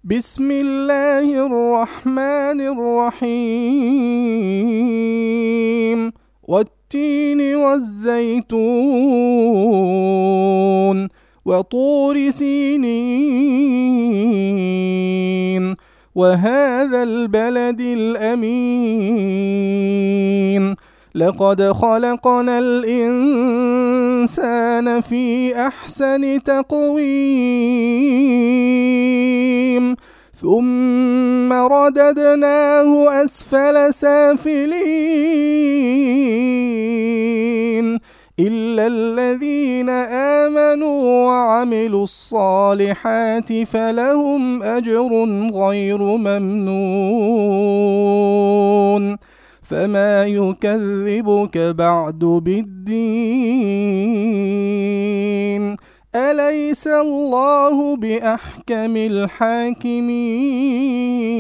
بسم الله الرحمن الرحيم والتين والزيتون وطور سينين وهذا البلد الأمين لقد خلقنا الإنسان في أحسن تقويم ثم رددناه أسفل سافلين إلا الذين آمنوا وعملوا الصالحات فلهم أجر غير ممنون فما يكذبك بعد بالدين أليس الله بأحكم الحاكمين